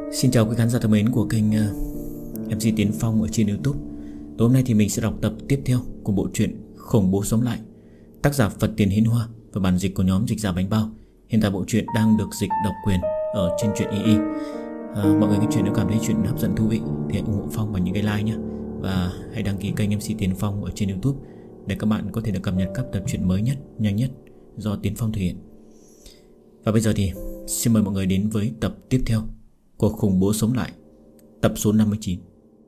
Xin chào quý khán giả thân mến của kênh MC Tiến Phong ở trên YouTube. Tối hôm nay thì mình sẽ đọc tập tiếp theo của bộ truyện Khủng Bố Sống Lại, tác giả Phật Tiền Hiến Hoa và bản dịch của nhóm dịch giả Bánh Bao. Hiện tại bộ truyện đang được dịch độc quyền ở trên truyện II. Mọi người nghe chuyện nếu cảm thấy chuyện hấp dẫn thú vị thì hãy ủng hộ Phong bằng những cái like nhé. Và hãy đăng ký kênh MC Tiến Phong ở trên YouTube để các bạn có thể được cập nhật các tập truyện mới nhất, nhanh nhất do Tiến Phong thực hiện. Và bây giờ thì xin mời mọi người đến với tập tiếp theo của Khủng Bố Sống Lại, tập số 59.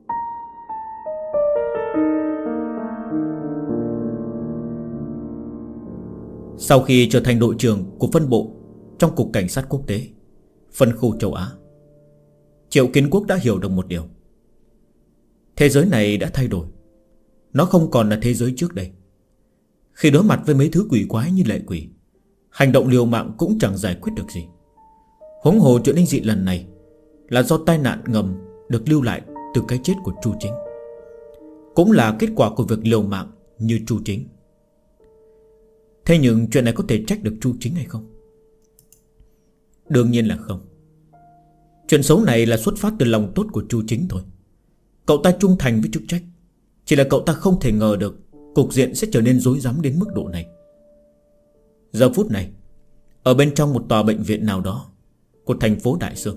Sau khi trở thành đội trưởng của phân bộ trong Cục Cảnh sát Quốc tế phân khu châu Á, Triệu Kiến Quốc đã hiểu được một điều. Thế giới này đã thay đổi. Nó không còn là thế giới trước đây. Khi đối mặt với mấy thứ quỷ quái như lệ quỷ, hành động liều mạng cũng chẳng giải quyết được gì. Huống hồ chuyện linh dị lần này là do tai nạn ngầm được lưu lại từ cái chết của Chu Chính, cũng là kết quả của việc liều mạng như Chu Chính. Thế nhưng chuyện này có thể trách được Chu Chính hay không? Đương nhiên là không. Chuyện xấu này là xuất phát từ lòng tốt của Chu Chính thôi. Cậu ta trung thành với chức trách, chỉ là cậu ta không thể ngờ được cục diện sẽ trở nên rối rắm đến mức độ này. Giờ phút này, ở bên trong một tòa bệnh viện nào đó của thành phố Đại Sương,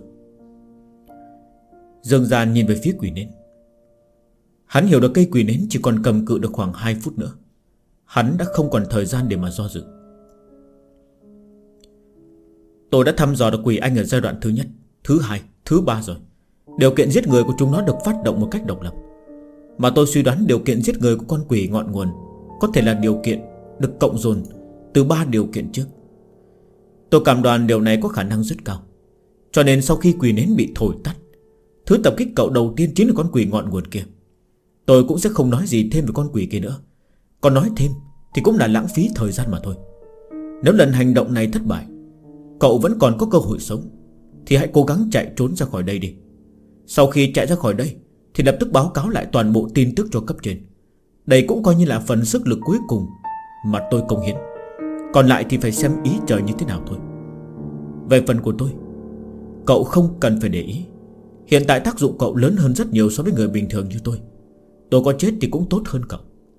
Dương Gian nhìn về phía quỷ nến. Hắn hiểu được cây quỷ nến chỉ còn cầm cự được khoảng 2 phút nữa. Hắn đã không còn thời gian để mà do dự. Tôi đã thăm dò được quỷ anh ở giai đoạn thứ nhất, thứ hai, thứ ba rồi. Điều kiện giết người của chúng nó được phát động một cách độc lập. Mà tôi suy đoán điều kiện giết người của con quỷ ngọn nguồn có thể là điều kiện được cộng dồn từ 3 điều kiện trước. Tôi cảm đoán điều này có khả năng rất cao. Cho nên sau khi quỷ nến bị thổi tắt, thứ tập kích cậu đầu tiên chính là con quỷ ngọn nguồn kia. Tôi cũng sẽ không nói gì thêm về con quỷ kia nữa. Còn nói thêm thì cũng là lãng phí thời gian mà thôi. Nếu lần hành động này thất bại, cậu vẫn còn có cơ hội sống, thì hãy cố gắng chạy trốn ra khỏi đây đi. Sau khi chạy ra khỏi đây thì lập tức báo cáo lại toàn bộ tin tức cho cấp trên. Đây cũng coi như là phần sức lực cuối cùng mà tôi cống hiến. Còn lại thì phải xem ý trời như thế nào thôi. Về phần của tôi, cậu không cần phải để ý. Hiện tại tác dụng cậu lớn hơn rất nhiều so với người bình thường như tôi. Tôi có chết thì cũng tốt hơn cậu.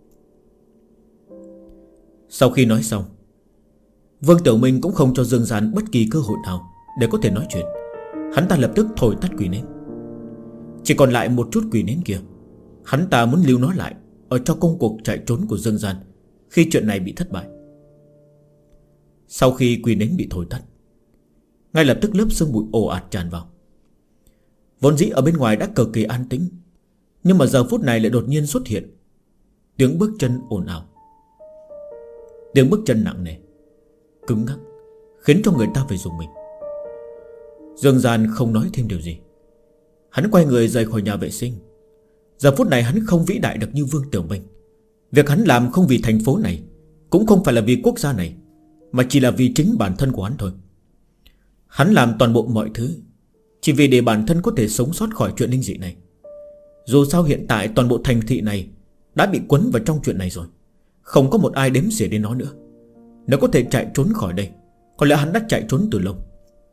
Sau khi nói xong, Vương Tiểu Minh cũng không cho Dương Gian bất kỳ cơ hội nào để có thể nói chuyện. Hắn ta lập tức thổi tắt quỷ nến. Chỉ còn lại một chút quỷ nến kia. Hắn ta muốn lưu nó lại ở trong công cuộc chạy trốn của Dương Gian khi chuyện này bị thất bại. Sau khi quỷ nến bị thổi tắt, ngay lập tức lớp sương bụi ồ ạt tràn vào. Vốn dĩ ở bên ngoài đã cực kỳ an tĩnh, nhưng mà giờ phút này lại đột nhiên xuất hiện tiếng bước chân ồn ào. Tiếng bước chân nặng nề, cứng ngắc, khiến cho người ta phải rùng mình. Dương Gian không nói thêm điều gì. Hắn quay người rời khỏi nhà vệ sinh. Giờ phút này hắn không vĩ đại được như Vương Tiểu Minh. Việc hắn làm không vì thành phố này, cũng không phải là vì quốc gia này, mà chỉ là vì chính bản thân của hắn thôi. Hắn làm toàn bộ mọi thứ chỉ vì để bản thân có thể sống sót khỏi chuyện linh dị này. Dù sao hiện tại toàn bộ thành thị này đã bị quấn vào trong chuyện này rồi, không có một ai đếm xỉa đến nó nữa. Nếu có thể chạy trốn khỏi đây, có lẽ hắn đã chạy trốn từ lâu.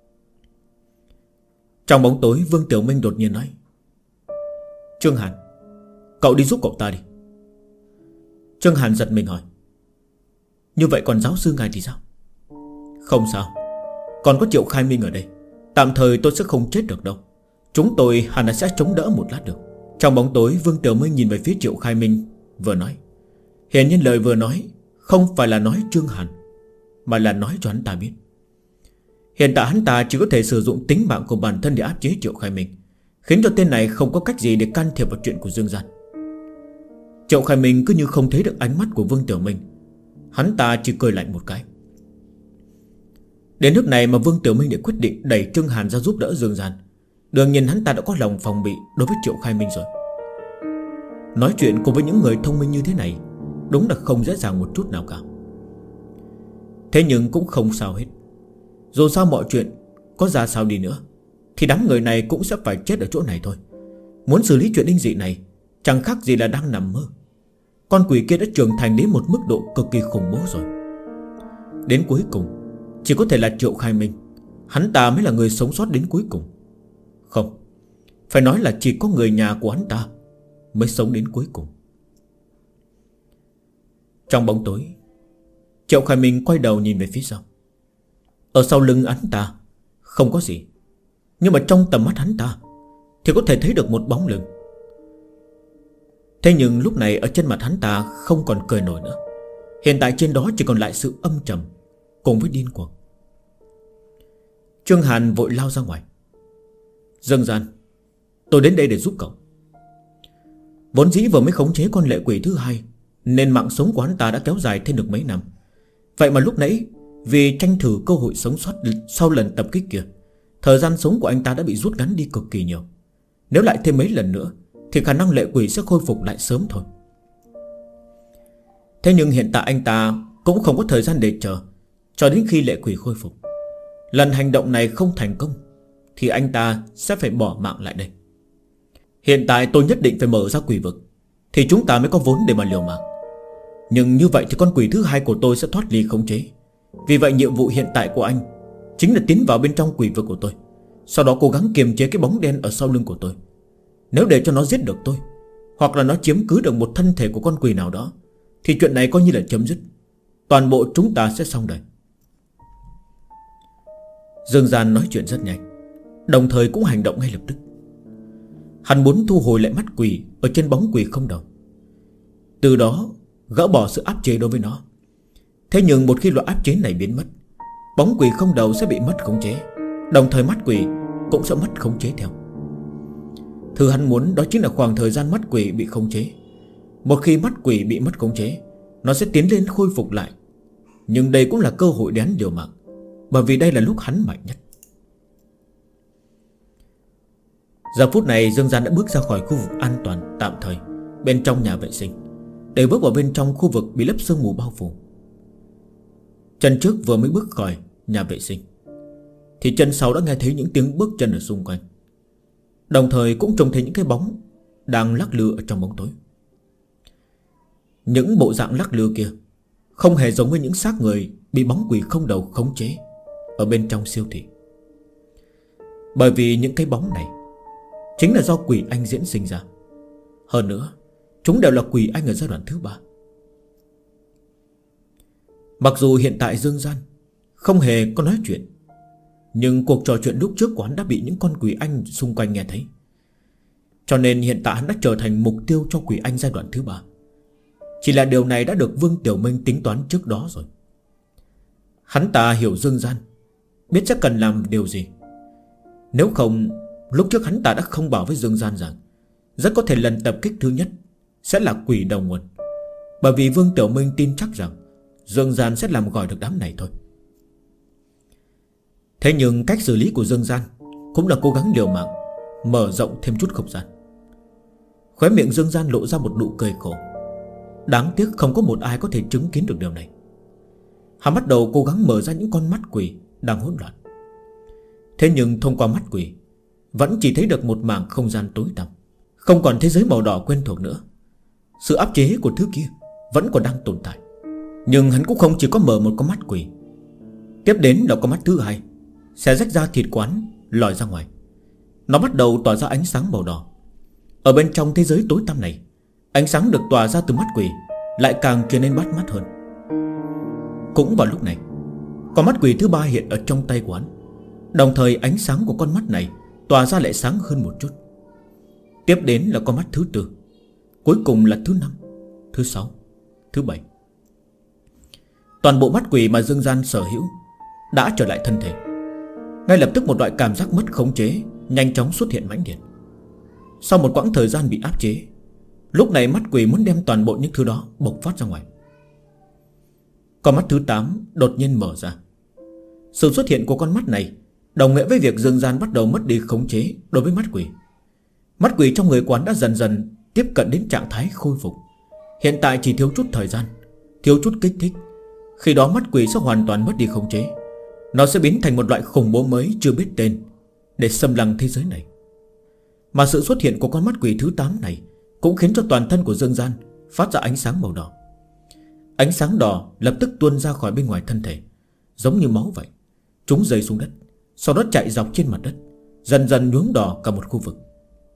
Trong bóng tối, Vương Tiểu Minh đột nhiên nói: Trương Hàn, cậu đi giúp cậu ta đi. Trương Hàn giật mình hỏi: Như vậy còn giáo sư ngài thì sao? Không sao, còn có Triệu Khai Minh ở đây. Tạm thời tôi sẽ không chết được đâu. Chúng tôi hẳn là sẽ chống đỡ một lát được. Trong bóng tối, Vương Tiểu Minh nhìn về phía Triệu Khai Minh, vừa nói. Hiển nhiên lời vừa nói không phải là nói Trương Hàn, mà là nói cho hắn ta biết. Hiện tại hắn ta chỉ có thể sử dụng tính mạng của bản thân để áp chế Triệu Khai Minh, khiến cho tên này không có cách gì để can thiệp vào chuyện của Dương Gian. Triệu Khai Minh cứ như không thấy được ánh mắt của Vương Tiểu Minh. Hắn ta chỉ cười lạnh một cái. Đến lúc này mà Vương Tiểu Minh đã quyết định đẩy Trương Hàn ra giúp đỡ Dương Gian. Đương nhiên hắn ta đã có lòng phòng bị đối với Triệu Khai Minh rồi. Nói chuyện cùng với những người thông minh như thế này đúng là không dễ dàng một chút nào cả. Thế nhưng cũng không sao hết. Dù sao mọi chuyện có ra sao đi nữa thì đám người này cũng sẽ phải chết ở chỗ này thôi. Muốn xử lý chuyện linh dị này chẳng khác gì là đang nằm mơ. Con quỷ kia đã trưởng thành đến một mức độ cực kỳ khủng bố rồi. Đến cuối cùng chỉ có thể là Triệu Khai Minh. Hắn ta mới là người sống sót đến cuối cùng. Không, Phải nói là chỉ có người nhà của hắn ta mới sống đến cuối cùng. Trong bóng tối, Triệu Khải Minh quay đầu nhìn về phía sau. Ở sau lưng hắn ta không có gì, nhưng mà trong tầm mắt hắn ta thì có thể thấy được một bóng lưng. Thế nhưng lúc này ở trên mặt hắn ta không còn cười nổi nữa. Hiện tại trên đó chỉ còn lại sự âm trầm cùng với điên cuồng. Trương Hàn vội lao ra ngoài. Dương Gian, tôi đến đây để giúp cậu. Vốn dĩ vừa mới khống chế con lệ quỷ thứ hai, nên mạng sống của hắn ta đã kéo dài thêm được mấy năm. Vậy mà lúc nãy vì tranh thủ cơ hội sống sót sau lần tập kích kia, thời gian sống của anh ta đã bị rút ngắn đi cực kỳ nhiều. Nếu lại thêm mấy lần nữa thì khả năng lệ quỷ sẽ khôi phục lại sớm thôi. Thế nhưng hiện tại anh ta cũng không có thời gian để chờ cho đến khi lệ quỷ khôi phục. Lần hành động này không thành công thì anh ta sẽ phải bỏ mạng lại đây. Hiện tại tôi nhất định phải mở ra quỷ vực, thì chúng ta mới có vốn để mà liều mạng. Nhưng như vậy thì con quỷ thứ hai của tôi sẽ thoát ly khống chế. Vì vậy nhiệm vụ hiện tại của anh chính là tiến vào bên trong quỷ vực của tôi, sau đó cố gắng kiềm chế cái bóng đen ở sau lưng của tôi. Nếu để cho nó giết được tôi, hoặc là nó chiếm cứ được một thân thể của con quỷ nào đó, thì chuyện này coi như là chấm dứt. Toàn bộ chúng ta sẽ xong đời. Dương Gian nói chuyện rất nhanh, đồng thời cũng hành động ngay lập tức. Hắn muốn thu hồi lại mắt quỷ ở trên bóng quỷ không đầu, từ đó gỡ bỏ sự áp chế đối với nó. Thế nhưng một khi loại áp chế này biến mất, bóng quỷ không đầu sẽ bị mất khống chế, đồng thời mắt quỷ cũng sẽ mất khống chế theo. Thứ hắn muốn đó chính là khoảng thời gian mắt quỷ bị khống chế. Một khi mắt quỷ bị mất khống chế, nó sẽ tiến lên khôi phục lại. Nhưng đây cũng là cơ hội để hắn liều mạng, bởi vì đây là lúc hắn mạnh nhất. Giờ phút này Dương Gian đã bước ra khỏi khu vực an toàn tạm thời bên trong nhà vệ sinh, để bước vào bên trong khu vực bị lớp sương mù bao phủ. Chân trước vừa mới bước khỏi nhà vệ sinh thì chân sau đã nghe thấy những tiếng bước chân ở xung quanh, đồng thời cũng trông thấy những cái bóng đang lắc lư ở trong bóng tối. Những bộ dạng lắc lư kia không hề giống với những xác người bị bóng quỷ không đầu khống chế ở bên trong siêu thị. Bởi vì những cái bóng này chính là do quỷ anh diễn sinh ra. Hơn nữa, chúng đều là quỷ anh ở giai đoạn thứ 3. Mặc dù hiện tại Dương Gian không hề có nói chuyện, nhưng cuộc trò chuyện lúc trước của hắn đã bị những con quỷ anh xung quanh nghe thấy. Cho nên hiện tại hắn đã trở thành mục tiêu cho quỷ anh giai đoạn thứ 3. Chỉ là điều này đã được Vương Tiểu Minh tính toán trước đó rồi. Hắn ta hiểu Dương Gian, biết chắc cần làm điều gì. Nếu không, lúc trước hắn ta đã không bảo với Dương Gian rằng rất có thể lần tập kích thứ nhất sẽ là quỷ đầu nguồn. Bởi vì Vương Tiểu Minh tin chắc rằng Dương Gian sẽ làm gỏi được đám này thôi. Thế nhưng cách xử lý của Dương Gian cũng là cố gắng liều mạng, mở rộng thêm chút không gian. Khóe miệng Dương Gian lộ ra một nụ cười khổ. Đáng tiếc không có một ai có thể chứng kiến được điều này. Hắn bắt đầu cố gắng mở ra những con mắt quỷ đang hỗn loạn. Thế nhưng thông qua mắt quỷ vẫn chỉ thấy được một mảng không gian tối tăm, không còn thế giới màu đỏ quen thuộc nữa. Sự áp chế của thứ kia vẫn còn đang tồn tại. Nhưng hắn cũng không chỉ có mở một con mắt quỷ. Tiếp đến là con mắt thứ hai, xé rách ra thịt quán lòi ra ngoài. Nó bắt đầu tỏa ra ánh sáng màu đỏ. Ở bên trong thế giới tối tăm này, ánh sáng được tỏa ra từ mắt quỷ lại càng trở nên bắt mắt hơn. Cũng vào lúc này, con mắt quỷ thứ 3 hiện ở trong tay của hắn. Đồng thời ánh sáng của con mắt này tỏa ra lại sáng hơn một chút. Tiếp đến là con mắt thứ 4, cuối cùng là thứ 5, thứ 6, thứ 7. Toàn bộ mắt quỷ mà Dương Gian sở hữu đã trở lại thân thể. Ngay lập tức một loại cảm giác mất khống chế nhanh chóng xuất hiện mãnh liệt. Sau một quãng thời gian bị áp chế, lúc này mắt quỷ muốn đem toàn bộ những thứ đó bộc phát ra ngoài. Con mắt thứ 8 đột nhiên mở ra. Sự xuất hiện của con mắt này đồng nghĩa với việc Dương Gian bắt đầu mất đi khống chế đối với mắt quỷ. Mắt quỷ trong người quán đã dần dần tiếp cận đến trạng thái khôi phục. Hiện tại chỉ thiếu chút thời gian, thiếu chút kích thích. Khi đó mắt quỷ sẽ hoàn toàn mất đi khống chế. Nó sẽ biến thành một loại khủng bố mới chưa biết tên để xâm lăng thế giới này. Mà sự xuất hiện của con mắt quỷ thứ 8 này cũng khiến cho toàn thân của Dương Gian phát ra ánh sáng màu đỏ. Ánh sáng đỏ lập tức tuôn ra khỏi bên ngoài thân thể, giống như máu vậy. Chúng rơi xuống đất, sau đó chạy dọc trên mặt đất, dần dần nhuốm đỏ cả một khu vực.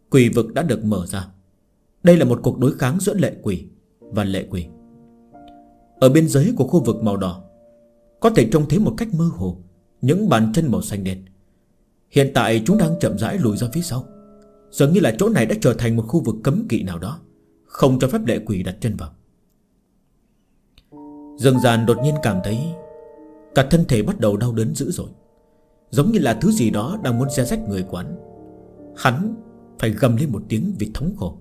Quỷ vực đã được mở ra. Đây là một cuộc đối kháng giữa lệ quỷ và lệ quỷ. Ở biên giới của khu vực màu đỏ có thể trông thấy một cách mơ hồ những bàn chân màu xanh đen. Hiện tại chúng đang chậm rãi lùi ra phía sau, dường như là chỗ này đã trở thành một khu vực cấm kỵ nào đó, không cho phép lệ quỷ đặt chân vào. Dương Gian đột nhiên cảm thấy cả thân thể bắt đầu đau đớn dữ dội, giống như là thứ gì đó đang muốn xé rách người quán. Hắn phải gầm lên một tiếng vì thống khổ.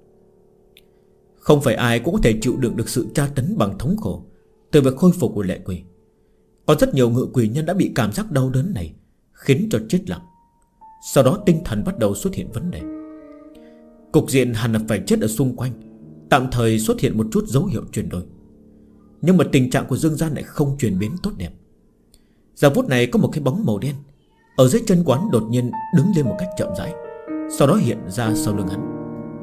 Không phải ai cũng có thể chịu đựng được sự tra tấn bằng thống khổ từ việc khôi phục của lệ quỷ. Có rất nhiều ngự quỷ nhân đã bị cảm giác đau đớn này khiến cho chết lặng. Sau đó tinh thần bắt đầu xuất hiện vấn đề. Cục diện hẳn là phải chết ở xung quanh tạm thời xuất hiện một chút dấu hiệu chuyển đổi. Nhưng mà tình trạng của Dương Gian lại không chuyển biến tốt đẹp. Giờ phút này có một cái bóng màu đen ở dưới chân quán đột nhiên đứng lên một cách chậm rãi, sau đó hiện ra sau lưng hắn.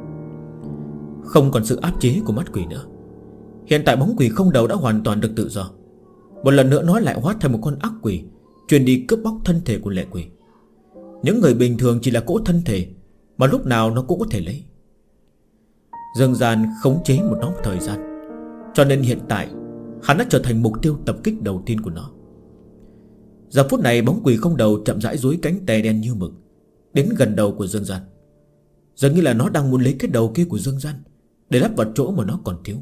Không còn sự áp chế của mắt quỷ nữa. Hiện tại bóng quỷ không đầu đã hoàn toàn được tự do. Một lần nữa nó lại hóa thành một con ác quỷ, truyền đi cướp bóc thân thể của lệ quỷ. Những người bình thường chỉ là cỗ thân thể mà lúc nào nó cũng có thể lấy. Dương Gian khống chế một nó thời gian, cho nên hiện tại hắn đã trở thành mục tiêu tập kích đầu tiên của nó. Giờ phút này bóng quỷ không đầu chậm rãi duỗi cánh tay đen như mực đến gần đầu của Dương Gian, dường như là nó đang muốn lấy cái đầu kia của Dương Gian để lắp vào chỗ mà nó còn thiếu.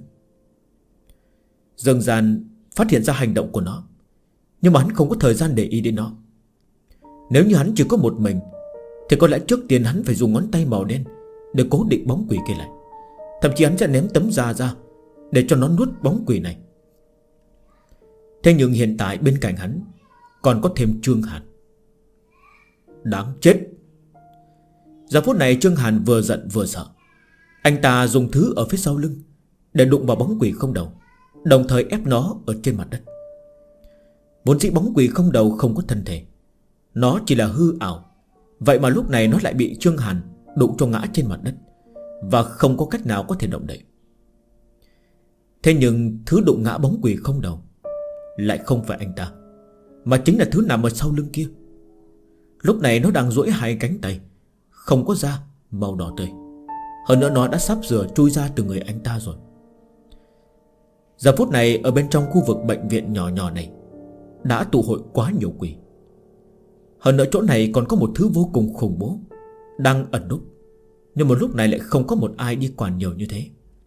Dương Gian phát hiện ra hành động của nó, nhưng mà hắn không có thời gian để ý đến nó. Nếu như hắn chỉ có một mình thì có lẽ trước tiên hắn phải dùng ngón tay màu đen để cố định bóng quỷ kia lại. Thậm chí hắn sẽ ném tấm da ra để cho nó nuốt bóng quỷ này. Thế nhưng hiện tại bên cạnh hắn còn có thêm Trương Hàn. Đáng chết. Giờ phút này Trương Hàn vừa giận vừa sợ. Anh ta dùng thứ ở phía sau lưng để đụng vào bóng quỷ không đầu, đồng thời ép nó ở trên mặt đất. Vốn dĩ bóng quỷ không đầu không có thân thể, nó chỉ là hư ảo. Vậy mà lúc này nó lại bị Trương Hàn đụng cho ngã trên mặt đất và không có cách nào có thể động đậy. Thế nhưng thứ đụng ngã bóng quỷ không đầu lại không phải anh ta, mà chính là thứ nằm ở sau lưng kia. Lúc này nó đang duỗi hai cánh tay không có da, màu đỏ tươi. Hơn nữa nó đã sắp sửa chui ra từ người anh ta rồi. Giờ phút này ở bên trong khu vực bệnh viện nhỏ nhỏ này đã tụ hội quá nhiều quỷ. Hơn nữa chỗ này còn có một thứ vô cùng khủng bố đang ẩn núp, nhưng một lúc này lại không có một ai đi quản nhiều như thế.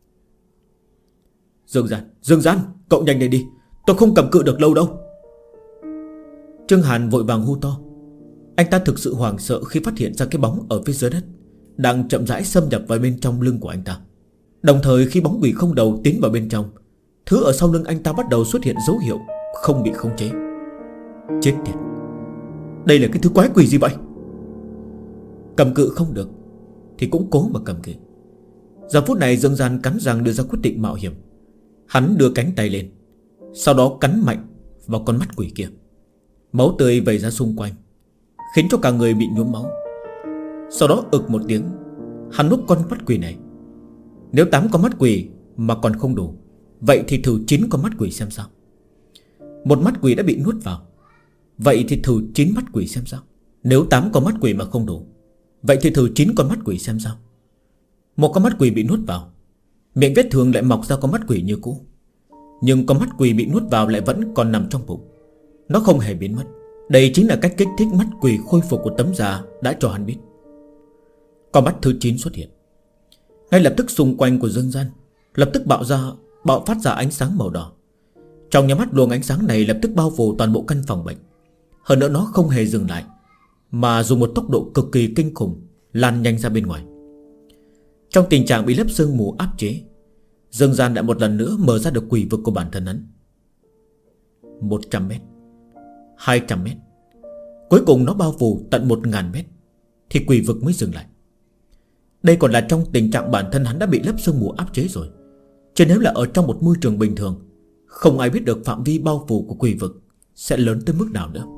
Dương Gian, cậu nhanh lên đi, tôi không cầm cự được lâu đâu. Trương Hàn vội vàng hô to. Anh ta thực sự hoảng sợ khi phát hiện ra cái bóng ở phía dưới đất đang chậm rãi xâm nhập vào bên trong lưng của anh ta. Đồng thời khi bóng quỷ không đầu tiến vào bên trong, thứ ở sau lưng anh ta bắt đầu xuất hiện dấu hiệu không bị khống chế. Chết tiệt, đây là cái thứ quái quỷ gì vậy? Cầm cự không được thì cũng cố mà cầm cự. Giờ phút này Dương Gian cắn răng đưa ra quyết định mạo hiểm. Hắn đưa cánh tay lên, sau đó cắn mạnh vào con mắt quỷ kia. Máu tươi vẩy ra xung quanh, khiến cho cả người bị nhuốm máu. Sau đó ực một tiếng, hắn nuốt con mắt quỷ này. Nếu 8 con mắt quỷ mà còn không đủ, vậy thì thử 9 con mắt quỷ xem sao. Một mắt quỷ đã bị nuốt vào, vậy thì thử 9 mắt quỷ xem sao. Nếu 8 con mắt quỷ mà không đủ, vậy thì thử 9 con mắt quỷ xem sao. Một con mắt quỷ bị nuốt vào, miệng vết thương lại mọc ra con mắt quỷ như cũ. Nhưng con mắt quỷ bị nuốt vào lại vẫn còn nằm trong bụng, nó không hề biến mất. Đây chính là cách kích thích mắt quỷ khôi phục của tấm da đã cho hắn biết. Con mắt thứ 9 xuất hiện. Ngay lập tức xung quanh của Dương Gian lập tức bạo phát ra ánh sáng màu đỏ. Trong nhà mắt luồng ánh sáng này lập tức bao phủ toàn bộ căn phòng bệnh. Hơn nữa nó không hề dừng lại, mà dùng một tốc độ cực kỳ kinh khủng lan nhanh ra bên ngoài. Trong tình trạng bị lớp sương mù áp chế, Dương Gian đã một lần nữa mở ra được quỷ vực của bản thân hắn. 100 mét, 200 mét, cuối cùng nó bao phủ tận 1000 mét thì quỷ vực mới dừng lại. Đây còn là trong tình trạng bản thân hắn đã bị lớp sương mù áp chế rồi. Chứ nếu là ở trong một môi trường bình thường, không ai biết được phạm vi bao phủ của quỷ vực sẽ lớn tới mức nào nữa.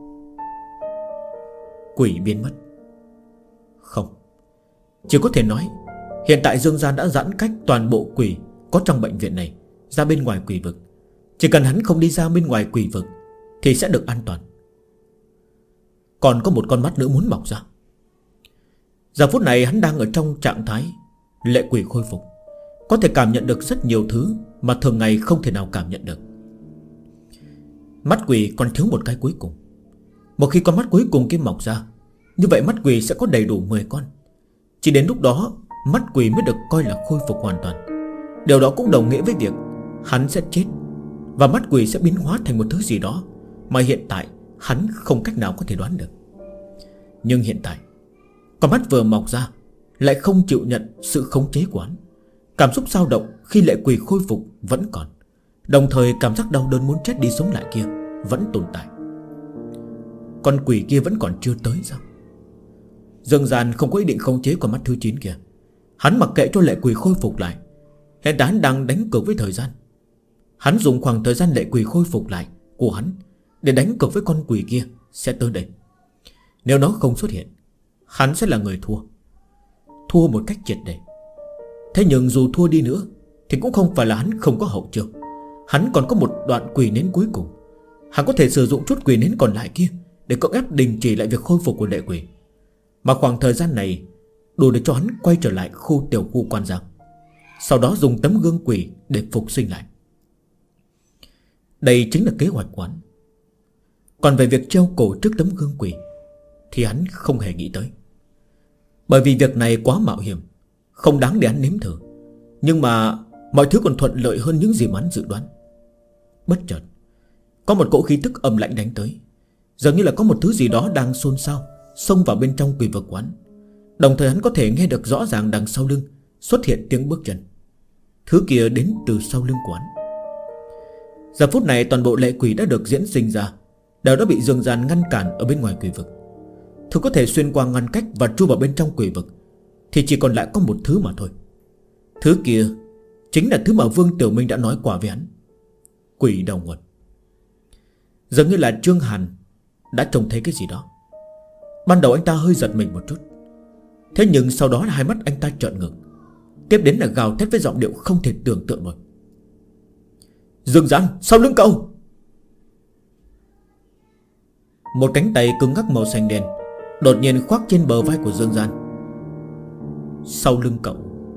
Quỷ biến mất. Không, chỉ có thể nói hiện tại Dương Gian đã giãn cách toàn bộ quỷ có trong bệnh viện này ra bên ngoài quỷ vực. Chỉ cần hắn không đi ra bên ngoài quỷ vực thì sẽ được an toàn. Còn có một con mắt nữa muốn mọc ra. Giờ phút này hắn đang ở trong trạng thái lệ quỷ khôi phục, có thể cảm nhận được rất nhiều thứ mà thường ngày không thể nào cảm nhận được. Mắt quỷ còn thiếu một cái cuối cùng. Một khi con mắt cuối cùng kia mọc ra, như vậy mắt quỷ sẽ có đầy đủ 10 con. Chỉ đến lúc đó mắt quỷ mới được coi là khôi phục hoàn toàn. Điều đó cũng đồng nghĩa với việc hắn sẽ chết, và mắt quỷ sẽ biến hóa thành một thứ gì đó mà hiện tại hắn không cách nào có thể đoán được. Nhưng hiện tại con mắt vừa mọc ra lại không chịu nhận sự khống chế của hắn. Cảm xúc dao động khi lệ quỷ khôi phục vẫn còn, đồng thời cảm giác đau đớn muốn chết đi sống lại kia vẫn tồn tại. Con quỷ kia vẫn còn chưa tới sao? Dương Gian không có ý định khống chế con mắt thứ 9 kia. Hắn mặc kệ cho lệ quỷ khôi phục lại. Hiện tại hắn đang đánh cược với thời gian. Hắn dùng khoảng thời gian lệ quỷ khôi phục lại của hắn để đánh cược với con quỷ kia sẽ tới đây. Nếu nó không xuất hiện, hắn sẽ là người thua. Thua một cách triệt để. Thế nhưng dù thua đi nữa thì cũng không phải là hắn không có hậu trường. Hắn còn có một đoạn quỷ nến cuối cùng. Hắn có thể sử dụng chút quỷ nến còn lại kia để cưỡng ép đình chỉ lại việc khôi phục của lệ quỷ. Mà khoảng thời gian này đủ để cho hắn quay trở lại tiểu khu Quan Giang, sau đó dùng tấm gương quỷ để phục sinh lại. Đây chính là kế hoạch của hắn. Còn về việc treo cổ trước tấm gương quỷ thì hắn không hề nghĩ tới. Bởi vì việc này quá mạo hiểm, không đáng để hắn nếm thử. Nhưng mà mọi thứ còn thuận lợi hơn những gì mà hắn dự đoán. Bất chợt có một cỗ khí tức âm lạnh đánh tới. Dường như là có một thứ gì đó đang xôn xao xông vào bên trong quỷ vực quán. Đồng thời hắn có thể nghe được rõ ràng đằng sau lưng xuất hiện tiếng bước chân. Thứ kia đến từ sau lưng quán. Giờ phút này toàn bộ lệ quỷ đã được diễn sinh ra, đều đã bị Dương Gian ngăn cản ở bên ngoài quỷ vực. Thứ có thể xuyên qua ngăn cách và chui vào bên trong quỷ vực thì chỉ còn lại có một thứ mà thôi. Thứ kia chính là thứ mà Vương Tiểu Minh đã nói qua với hắn: quỷ đầu nguồn. Dường như là Trương Hàn đã trông thấy cái gì đó. Ban đầu anh ta hơi giật mình một chút, thế nhưng sau đó là hai mắt anh ta trợn ngược. Tiếp đến là gào thét với giọng điệu không thể tưởng tượng nổi: Dương Gian, sau lưng cậu! Một cánh tay cứng ngắc màu xanh đen đột nhiên khoác trên bờ vai của Dương Gian. Sau lưng cậu.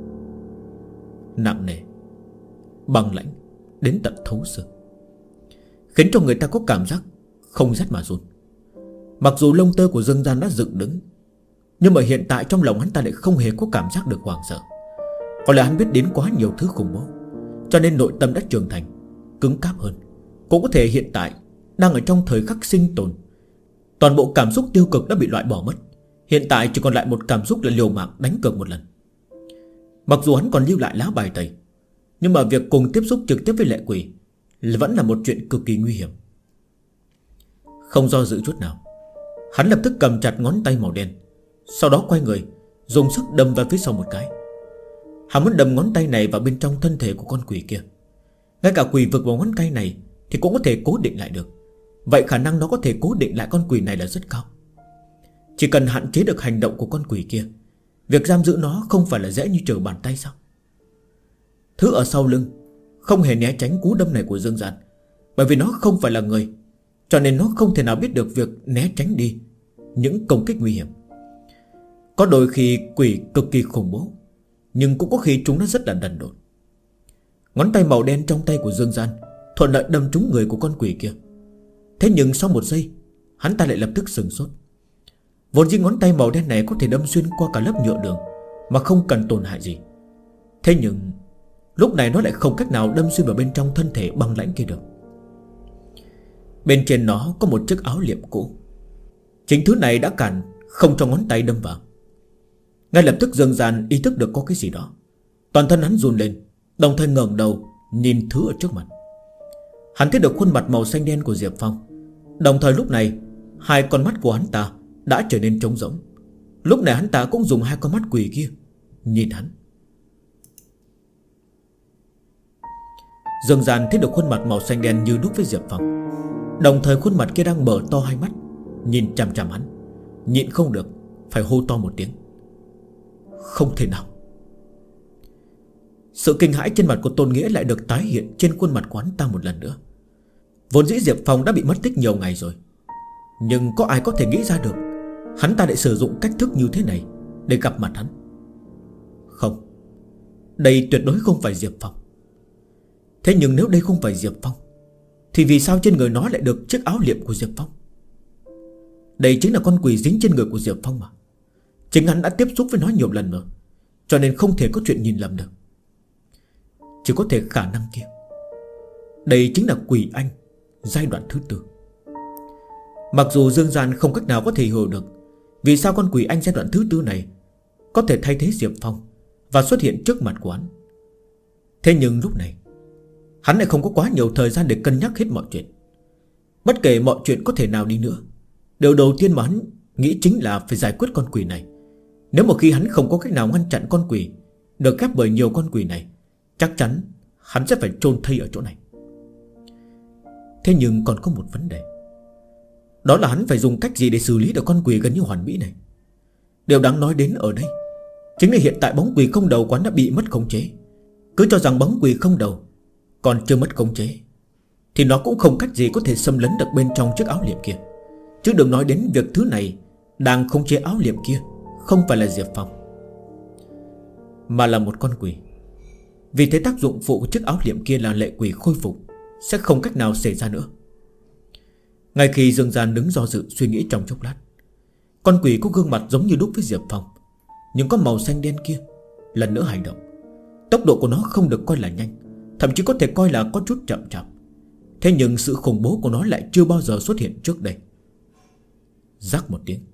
Nặng nề, băng lãnh đến tận thấu xương, khiến cho người ta có cảm giác không rét mà run. Mặc dù lông tơ của Dương Gian đã dựng đứng, nhưng mà hiện tại trong lòng hắn ta lại không hề có cảm giác được hoảng sợ. Có lẽ hắn biết đến quá nhiều thứ khủng bố, cho nên nội tâm đã trưởng thành, cứng cáp hơn. Cũng có thể hiện tại đang ở trong thời khắc sinh tồn. Toàn bộ cảm xúc tiêu cực đã bị loại bỏ mất. Hiện tại chỉ còn lại một cảm xúc là liều mạng đánh cược một lần. Mặc dù hắn còn lưu lại lá bài tẩy, nhưng mà việc cùng tiếp xúc trực tiếp với lệ quỷ vẫn là một chuyện cực kỳ nguy hiểm. Không do dự chút nào, hắn lập tức cầm chặt ngón tay màu đen, sau đó quay người dùng sức đâm vào phía sau một cái. Hắn muốn đâm ngón tay này vào bên trong thân thể của con quỷ kia. Ngay cả quỷ vực vào ngón tay này thì cũng có thể cố định lại được. Vậy khả năng nó có thể cố định lại con quỷ này là rất cao. Chỉ cần hạn chế được hành động của con quỷ kia, việc giam giữ nó không phải là dễ như trở bàn tay sao? Thứ ở sau lưng không hề né tránh cú đâm này của Dương Gian, bởi vì nó không phải là người, cho nên nó không thể nào biết được việc né tránh đi những công kích nguy hiểm. Có đôi khi quỷ cực kỳ khủng bố, nhưng cũng có khi chúng nó rất là đần độn. Ngón tay màu đen trong tay của Dương Gian thuận lợi đâm trúng người của con quỷ kia. Thế nhưng sau một giây, hắn ta lại lập tức sừng sốt. Vốn dĩ ngón tay màu đen này có thể đâm xuyên qua cả lớp nhựa đường mà không cần tổn hại gì. Thế nhưng lúc này nó lại không cách nào đâm xuyên vào bên trong thân thể băng lãnh kia được. Bên trên nó có một chiếc áo liệm cũ. Chính thứ này đã cản không cho ngón tay đâm vào. Ngay lập tức Dương Gian ý thức được có cái gì đó. Toàn thân hắn run lên, đồng thời ngẩng đầu nhìn thứ ở trước mặt. Hắn thấy được khuôn mặt màu xanh đen của Diệp Phong. Đồng thời lúc này hai con mắt của hắn ta đã trở nên trống rỗng. Lúc này hắn ta cũng dùng hai con mắt quỷ kia nhìn hắn. Dương Gian thấy được khuôn mặt màu xanh đen như đúc với Diệp Phong. Đồng thời khuôn mặt kia đang mở to hai mắt nhìn chằm chằm hắn, nhịn không được phải hô to một tiếng: không thể nào. Sự kinh hãi trên mặt của Tôn Nghĩa lại được tái hiện trên khuôn mặt của hắn ta một lần nữa. Vốn dĩ Diệp Phong đã bị mất tích nhiều ngày rồi, nhưng có ai có thể nghĩ ra được hắn ta lại sử dụng cách thức như thế này để gặp mặt hắn. Không, đây tuyệt đối không phải Diệp Phong. Thế nhưng nếu đây không phải Diệp Phong, thì vì sao trên người nó lại được chiếc áo liệm của Diệp Phong? Đây chính là con quỷ dính trên người của Diệp Phong mà. Chính hắn đã tiếp xúc với nó nhiều lần rồi, cho nên không thể có chuyện nhìn lầm được. Chỉ có thể khả năng kia. Đây chính là quỷ anh giai đoạn thứ 4. Mặc dù Dương Gian không cách nào có thể hiểu được vì sao con quỷ anh giai đoạn thứ 4 này có thể thay thế Diệp Phong và xuất hiện trước mặt của hắn. Thế nhưng lúc này hắn lại không có quá nhiều thời gian để cân nhắc hết mọi chuyện. Bất kể mọi chuyện có thể nào đi nữa, điều đầu tiên mà hắn nghĩ chính là phải giải quyết con quỷ này. Nếu một khi hắn không có cách nào ngăn chặn con quỷ được ghép bởi nhiều con quỷ này, chắc chắn hắn sẽ phải chôn thây ở chỗ này. Thế nhưng còn có một vấn đề, đó là hắn phải dùng cách gì để xử lý được con quỷ gần như hoàn mỹ này. Điều đáng nói đến ở đây chính là hiện tại bóng quỷ không đầu quán đã bị mất khống chế. Cứ cho rằng bóng quỷ không đầu còn chưa mất khống chế, thì nó cũng không cách gì có thể xâm lấn được bên trong chiếc áo liệm kia. Chứ đừng nói đến việc thứ này đang khống chế áo liệm kia không phải là Diệp Phong, mà là một con quỷ. Vì thế tác dụng phụ của chiếc áo liệm kia là lệ quỷ khôi phục sẽ không cách nào xảy ra nữa. Ngay khi Dương Gian đứng do dự suy nghĩ trong chốc lát, con quỷ có gương mặt giống như đúc với Diệp Phong, nhưng có màu xanh đen kia lần nữa hành động. Tốc độ của nó không được coi là nhanh, thậm chí có thể coi là có chút chậm chạp. Thế nhưng sự khủng bố của nó lại chưa bao giờ xuất hiện trước đây. Rắc một tiếng,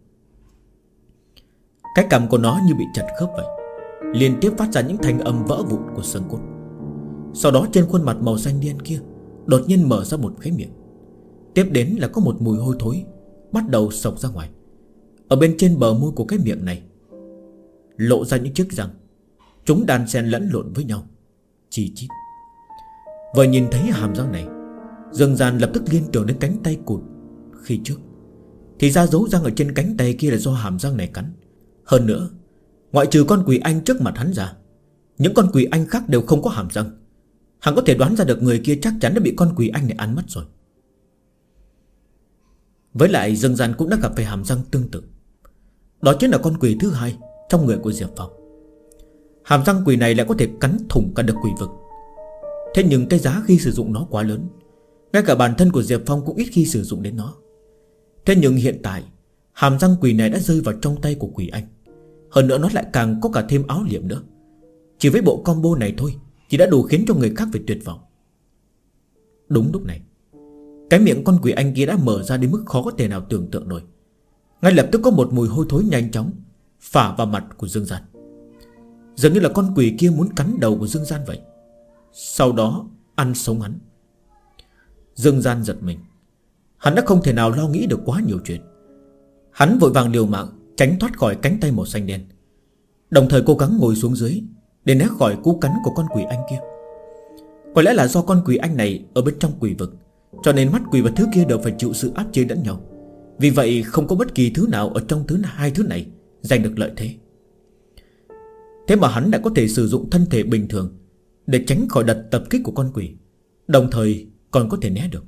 cái cằm của nó như bị chặt khớp vậy, liên tiếp phát ra những thanh âm vỡ vụn của xương cốt. Sau đó trên khuôn mặt màu xanh đen kia đột nhiên mở ra một cái miệng. Tiếp đến là có một mùi hôi thối bắt đầu xộc ra ngoài. Ở bên trên bờ môi của cái miệng này lộ ra những chiếc răng, chúng đan xen lẫn lộn với nhau, chi chít. Vừa nhìn thấy hàm răng này, Dương Gian lập tức liên tưởng đến cánh tay cụt khi trước. Thì ra dấu răng ở trên cánh tay kia là do hàm răng này cắn. Hơn nữa, ngoại trừ con quỷ anh trước mặt hắn ra, những con quỷ anh khác đều không có hàm răng. Hắn có thể đoán ra được người kia chắc chắn đã bị con quỷ anh này ăn mất rồi. Với lại Dương Gian cũng đã gặp phải hàm răng tương tự. Đó chính là con quỷ thứ 2 trong người của Diệp Phong. Hàm răng quỷ này lại có thể cắn thủng cả được quỷ vực. Thế nhưng cái giá khi sử dụng nó quá lớn, ngay cả bản thân của Diệp Phong cũng ít khi sử dụng đến nó. Thế nhưng hiện tại hàm răng quỷ này đã rơi vào trong tay của quỷ anh. Hơn nữa nó lại càng có cả thêm áo liệm nữa. Chỉ với bộ combo này thôi thì đã đủ khiến cho người khác phải tuyệt vọng. Đúng lúc này, cái miệng con quỷ anh kia đã mở ra đến mức khó có thể nào tưởng tượng nổi. Ngay lập tức có một mùi hôi thối nhanh chóng phả vào mặt của Dương Gian, dường như là con quỷ kia muốn cắn đầu của Dương Gian vậy, sau đó ăn sống hắn. Dương Gian giật mình. Hắn đã không thể nào lo nghĩ được quá nhiều chuyện. Hắn vội vàng liều mạng tránh thoát khỏi cánh tay màu xanh đen, đồng thời cố gắng ngồi xuống dưới để né khỏi cú cắn của con quỷ anh kia. Có lẽ là do con quỷ anh này ở bên trong quỷ vực, cho nên mắt quỷ và thứ kia đều phải chịu sự áp chế lẫn nhau. Vì vậy không có bất kỳ thứ nào ở trong hai thứ này giành được lợi thế. Thế mà hắn đã có thể sử dụng thân thể bình thường để tránh khỏi đợt tập kích của con quỷ, đồng thời còn có thể né được.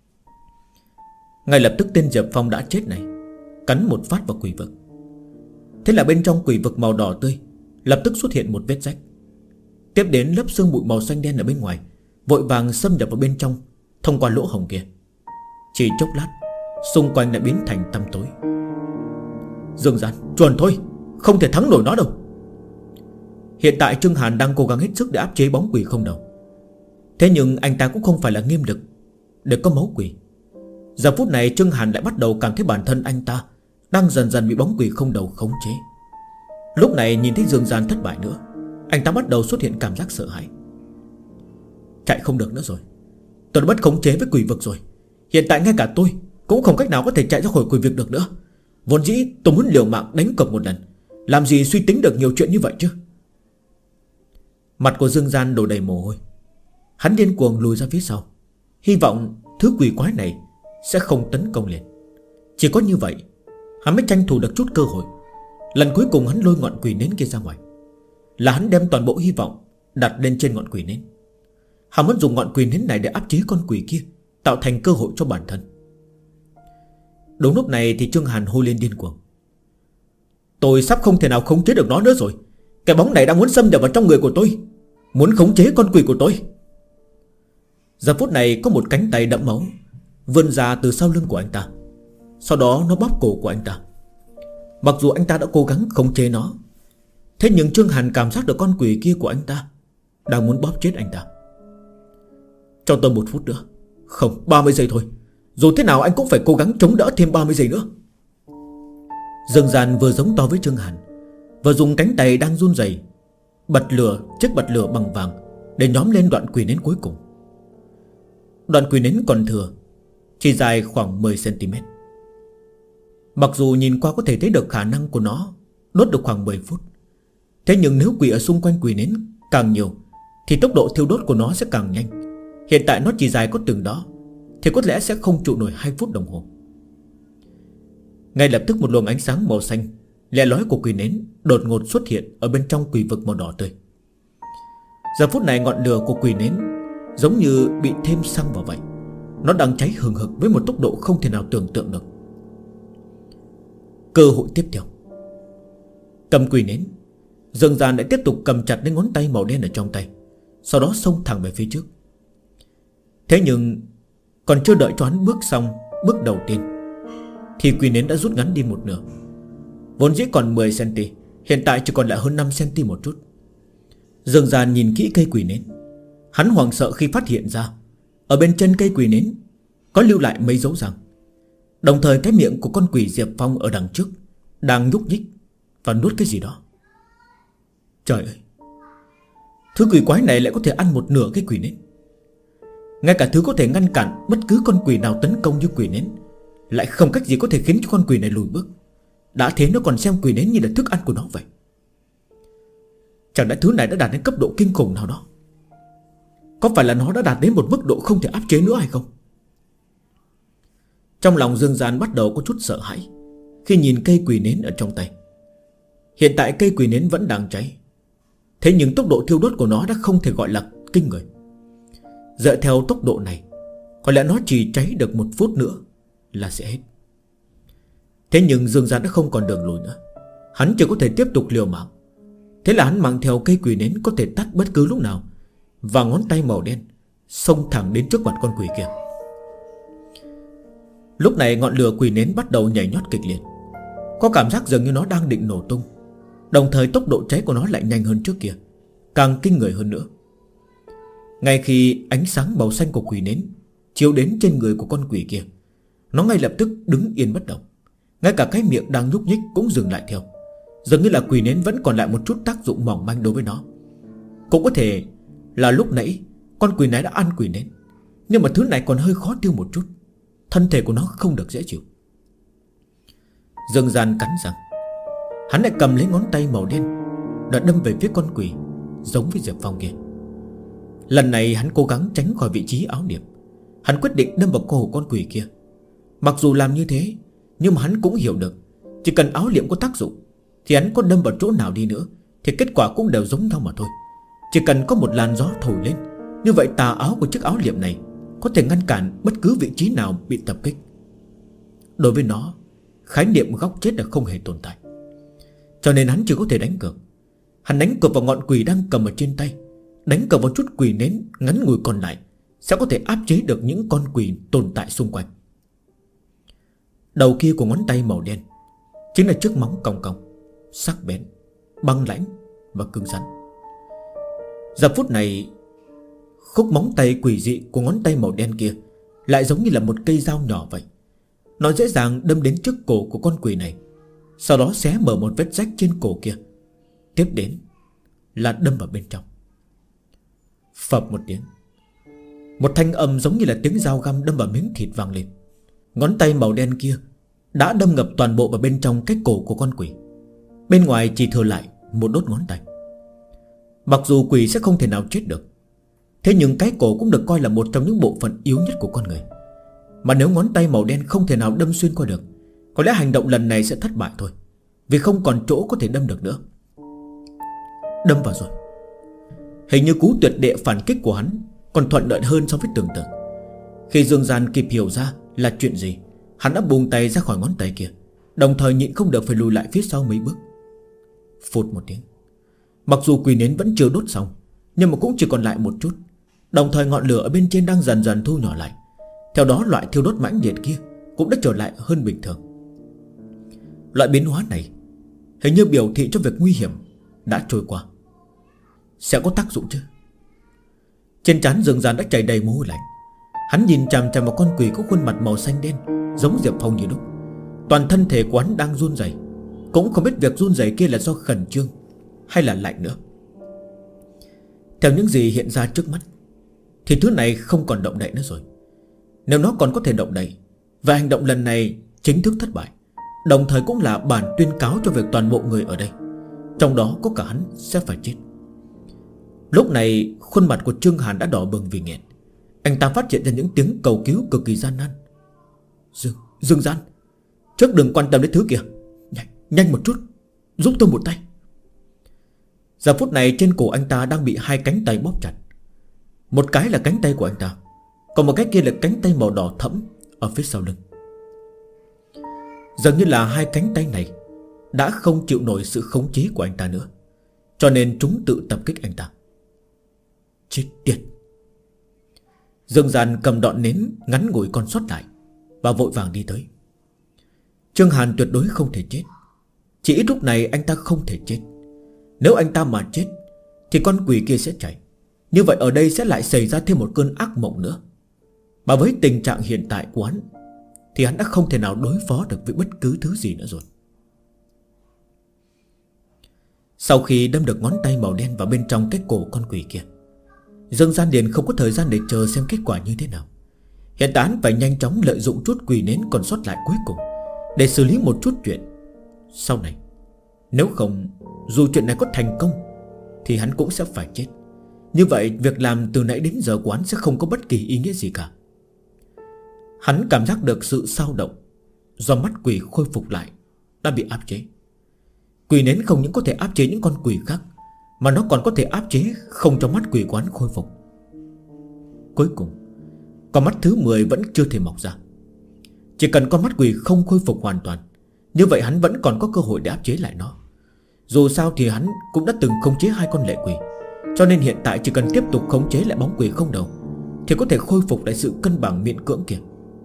Ngay lập tức tên Diệp Phong đã chết này cắn một phát vào quỷ vực. Thế là bên trong quỷ vực màu đỏ tươi lập tức xuất hiện một vết rách. Tiếp đến lớp xương bụi màu xanh đen ở bên ngoài vội vàng xâm nhập vào bên trong thông qua lỗ hổng kia. Chỉ chốc lát, xung quanh đã biến thành tăm tối. Dương Gian, chuồn thôi, không thể thắng nổi nó đâu. Hiện tại Trương Hàn đang cố gắng hết sức để áp chế bóng quỷ không đầu. Thế nhưng anh ta cũng không phải là nghiêm lực để có máu quỷ. Giờ phút này Trương Hàn lại bắt đầu cảm thấy bản thân anh ta đang dần dần bị bóng quỷ không đầu khống chế. Lúc này nhìn thấy Dương Gian thất bại nữa, anh ta bắt đầu xuất hiện cảm giác sợ hãi. Chạy không được nữa rồi, tôi đã mất khống chế với quỷ vực rồi. Hiện tại ngay cả tôi cũng không cách nào có thể chạy ra khỏi quỷ vực được nữa. Vốn dĩ tôi muốn liều mạng đánh cược một lần, làm gì suy tính được nhiều chuyện như vậy chứ. Mặt của Dương Gian đổ đầy mồ hôi. Hắn điên cuồng lùi ra phía sau, hy vọng thứ quỷ quái này sẽ không tấn công liền. Chỉ có như vậy hắn mới tranh thủ được chút cơ hội. Lần cuối cùng hắn lôi ngọn quỷ nến kia ra ngoài, là hắn đem toàn bộ hy vọng đặt lên trên ngọn quỷ nến. Hắn muốn dùng ngọn quỷ nến này để áp chế con quỷ kia, tạo thành cơ hội cho bản thân. Đúng lúc này thì Trương Hàn hô lên điên cuồng. Tôi sắp không thể nào khống chế được nó nữa rồi. Cái bóng này đang muốn xâm nhập vào trong người của tôi, muốn khống chế con quỷ của tôi. Giờ phút này có một cánh tay đẫm máu vươn ra từ sau lưng của anh ta. Sau đó nó bóp cổ của anh ta. Mặc dù anh ta đã cố gắng khống chế nó, thế nhưng Trương Hàn cảm giác được con quỷ kia của anh ta đang muốn bóp chết anh ta. Cho tôi 1 phút nữa. Không, 30 giây thôi. Dù thế nào anh cũng phải cố gắng chống đỡ thêm 30 giây nữa. Dương Gian vừa giống to với Trương Hàn, vừa dùng cánh tay đang run rẩy bật lửa, chiếc bật lửa bằng vàng để nhóm lên đoạn quỷ nến cuối cùng. Đoạn quỷ nến còn thừa chỉ dài khoảng 10cm. Mặc dù nhìn qua có thể thấy được khả năng của nó đốt được khoảng 10 phút, thế nhưng nếu quỷ ở xung quanh quỷ nến càng nhiều thì tốc độ thiêu đốt của nó sẽ càng nhanh. Hiện tại nó chỉ dài có từng đó thì có lẽ sẽ không trụ nổi 2 phút đồng hồ. Ngay lập tức một luồng ánh sáng màu xanh lẻ lói của quỷ nến đột ngột xuất hiện ở bên trong quỷ vực màu đỏ tươi. Giờ phút này ngọn lửa của quỷ nến giống như bị thêm xăng vào vậy. Nó đang cháy hừng hực với một tốc độ không thể nào tưởng tượng được. Cơ hội tiếp theo. Cầm quỷ nến, Dương Gian lại tiếp tục cầm chặt lấy ngón tay màu đen ở trong tay, sau đó xông thẳng về phía trước. Thế nhưng còn chưa đợi cho hắn bước xong bước đầu tiên thì quỷ nến đã rút ngắn đi một nửa. Vốn dĩ còn 10cm, hiện tại chỉ còn lại hơn 5cm một chút. Dương Gian nhìn kỹ cây quỷ nến, hắn hoảng sợ khi phát hiện ra ở bên chân cây quỷ nến có lưu lại mấy dấu răng. Đồng thời cái miệng của con quỷ Diệp Phong ở đằng trước đang nhúc nhích và nuốt cái gì đó. Trời ơi, thứ quỷ quái này lại có thể ăn một nửa cái quỷ nến. Ngay cả thứ có thể ngăn cản bất cứ con quỷ nào tấn công như quỷ nến lại không cách gì có thể khiến cho con quỷ này lùi bước. Đã thế nó còn xem quỷ nến như là thức ăn của nó vậy. Chẳng lẽ thứ này đã đạt đến cấp độ kinh khủng nào đó? Có phải là nó đã đạt đến một mức độ không thể áp chế nữa hay không? Trong lòng Dương Gian bắt đầu có chút sợ hãi khi nhìn cây quỷ nến ở trong tay. Hiện tại cây quỷ nến vẫn đang cháy, thế nhưng tốc độ thiêu đốt của nó đã không thể gọi là kinh người. Dựa theo tốc độ này, có lẽ nó chỉ cháy được 1 phút nữa là sẽ hết. Thế nhưng Dương Gian đã không còn đường lùi nữa. Hắn chỉ có thể tiếp tục liều mạng. Thế là hắn mang theo cây quỷ nến có thể tắt bất cứ lúc nào và ngón tay màu đen xông thẳng đến trước mặt con quỷ kia. Lúc này ngọn lửa quỷ nến bắt đầu nhảy nhót kịch liệt, có cảm giác dường như nó đang định nổ tung. Đồng thời tốc độ cháy của nó lại nhanh hơn trước kia, càng kinh người hơn nữa. Ngay khi ánh sáng màu xanh của quỷ nến chiếu đến trên người của con quỷ kia, nó ngay lập tức đứng yên bất động. Ngay cả cái miệng đang nhúc nhích cũng dừng lại theo. Dường như là quỷ nến vẫn còn lại một chút tác dụng mỏng manh đối với nó. Cũng có thể là lúc nãy con quỷ này đã ăn quỷ nến, nhưng mà thứ này còn hơi khó tiêu một chút. Thân thể của nó không được dễ chịu. Dương Gian cắn răng, hắn lại cầm lấy ngón tay màu đen đã đâm về phía con quỷ giống với Diệp Phong kia. Lần này hắn cố gắng tránh khỏi vị trí áo niệm. Hắn quyết định đâm vào cổ con quỷ kia. Mặc dù làm như thế, nhưng mà hắn cũng hiểu được chỉ cần áo liệm có tác dụng thì hắn có đâm vào chỗ nào đi nữa thì kết quả cũng đều giống nhau mà thôi. Chỉ cần có một làn gió thổi lên, như vậy tà áo của chiếc áo liệm này có thể ngăn cản bất cứ vị trí nào bị tập kích. Đối với nó, khái niệm góc chết là không hề tồn tại. Cho nên hắn chỉ có thể đánh cược. Hắn đánh cược vào ngọn quỷ đang cầm ở trên tay, đánh cược vào chút quỷ nến ngắn ngủi còn lại sẽ có thể áp chế được những con quỷ tồn tại xung quanh. Đầu kia của ngón tay màu đen chính là chiếc móng cong cong, sắc bén, băng lãnh và cứng rắn. Giờ phút này, khúc móng tay quỷ dị của ngón tay màu đen kia lại giống như là một cây dao nhỏ vậy. Nó dễ dàng đâm đến trước cổ của con quỷ này, sau đó xé mở một vết rách trên cổ kia. Tiếp đến là đâm vào bên trong. Phập một tiếng, một thanh âm giống như là tiếng dao găm đâm vào miếng thịt vang lên. Ngón tay màu đen kia đã đâm ngập toàn bộ vào bên trong cái cổ của con quỷ. Bên ngoài chỉ thừa lại một đốt ngón tay. Mặc dù quỷ sẽ không thể nào chết được, thế nhưng cái cổ cũng được coi là một trong những bộ phận yếu nhất của con người. Mà nếu ngón tay màu đen không thể nào đâm xuyên qua được, có lẽ hành động lần này sẽ thất bại thôi, vì không còn chỗ có thể đâm được nữa. Đâm vào rồi. Hình như cú tuyệt địa phản kích của hắn còn thuận lợi hơn so với tưởng tượng. Khi Dương Gian kịp hiểu ra là chuyện gì, hắn đã buông tay ra khỏi ngón tay kia, đồng thời nhịn không được phải lùi lại phía sau mấy bước. Phụt một tiếng, mặc dù quỷ nến vẫn chưa đốt xong, nhưng mà cũng chỉ còn lại một chút. Đồng thời ngọn lửa ở bên trên đang dần dần thu nhỏ lại. Theo đó loại thiêu đốt mãnh liệt kia cũng đã trở lại hơn bình thường. Loại biến hóa này hình như biểu thị cho việc nguy hiểm đã trôi qua. Sẽ có tác dụng chứ? Trên trán Dương Gian đã chảy đầy mồ hôi lạnh. Hắn nhìn chằm chằm vào con quỷ có khuôn mặt màu xanh đen, giống Diệp Phong như lúc. Toàn thân thể của hắn đang run rẩy, cũng không biết việc run rẩy kia là do khẩn trương hay là lạnh nữa. Theo những gì hiện ra trước mắt thì thứ này không còn động đậy nữa rồi. Nếu nó còn có thể động đậy, và hành động lần này chính thức thất bại, đồng thời cũng là bản tuyên cáo cho việc toàn bộ người ở đây, trong đó có cả hắn, sẽ phải chết. Lúc này khuôn mặt của Trương Hàn đã đỏ bừng vì nghẹn. Anh ta phát hiện ra những tiếng cầu cứu cực kỳ gian nan. Dương Gian, trước đừng quan tâm đến thứ kia, nhanh một chút, giúp tôi một tay. Giờ phút này trên cổ anh ta đang bị hai cánh tay bóp chặt. Một cái là cánh tay của anh ta, còn một cái kia là cánh tay màu đỏ thẫm ở phía sau lưng. Dường như là hai cánh tay này đã không chịu nổi sự khống chế của anh ta nữa, cho nên chúng tự tập kích anh ta. Chết tiệt. Dương Gian cầm đọn nến ngắn ngủi còn sót lại và vội vàng đi tới. Trương Hàn tuyệt đối không thể chết. Chỉ ít lúc này anh ta không thể chết. Nếu anh ta mà chết thì con quỷ kia sẽ chạy. Như vậy ở đây sẽ lại xảy ra thêm một cơn ác mộng nữa. Mà với tình trạng hiện tại của hắn thì hắn đã không thể nào đối phó được với bất cứ thứ gì nữa rồi. Sau khi đâm được ngón tay màu đen vào bên trong cái cổ con quỷ kia, Dương Gian liền không có thời gian để chờ xem kết quả như thế nào. Hiện tại hắn phải nhanh chóng lợi dụng chút quỷ nến còn sót lại cuối cùng để xử lý một chút chuyện. Sau này nếu không, dù chuyện này có thành công thì hắn cũng sẽ phải chết. Như vậy việc làm từ nãy đến giờ của hắn sẽ không có bất kỳ ý nghĩa gì cả. Hắn cảm giác được sự xao động do mắt quỷ khôi phục lại đã bị áp chế. Quỷ nến không những có thể áp chế những con quỷ khác, mà nó còn có thể áp chế không cho mắt quỷ của hắn khôi phục. Cuối cùng con mắt thứ 10 vẫn chưa thể mọc ra. Chỉ cần con mắt quỷ không khôi phục hoàn toàn, như vậy hắn vẫn còn có cơ hội để áp chế lại nó. Dù sao thì hắn cũng đã từng khống chế hai con lệ quỷ, cho nên hiện tại chỉ cần tiếp tục khống chế lại bóng quỷ không đầu thì có thể khôi phục lại sự cân bằng miễn cưỡng kia.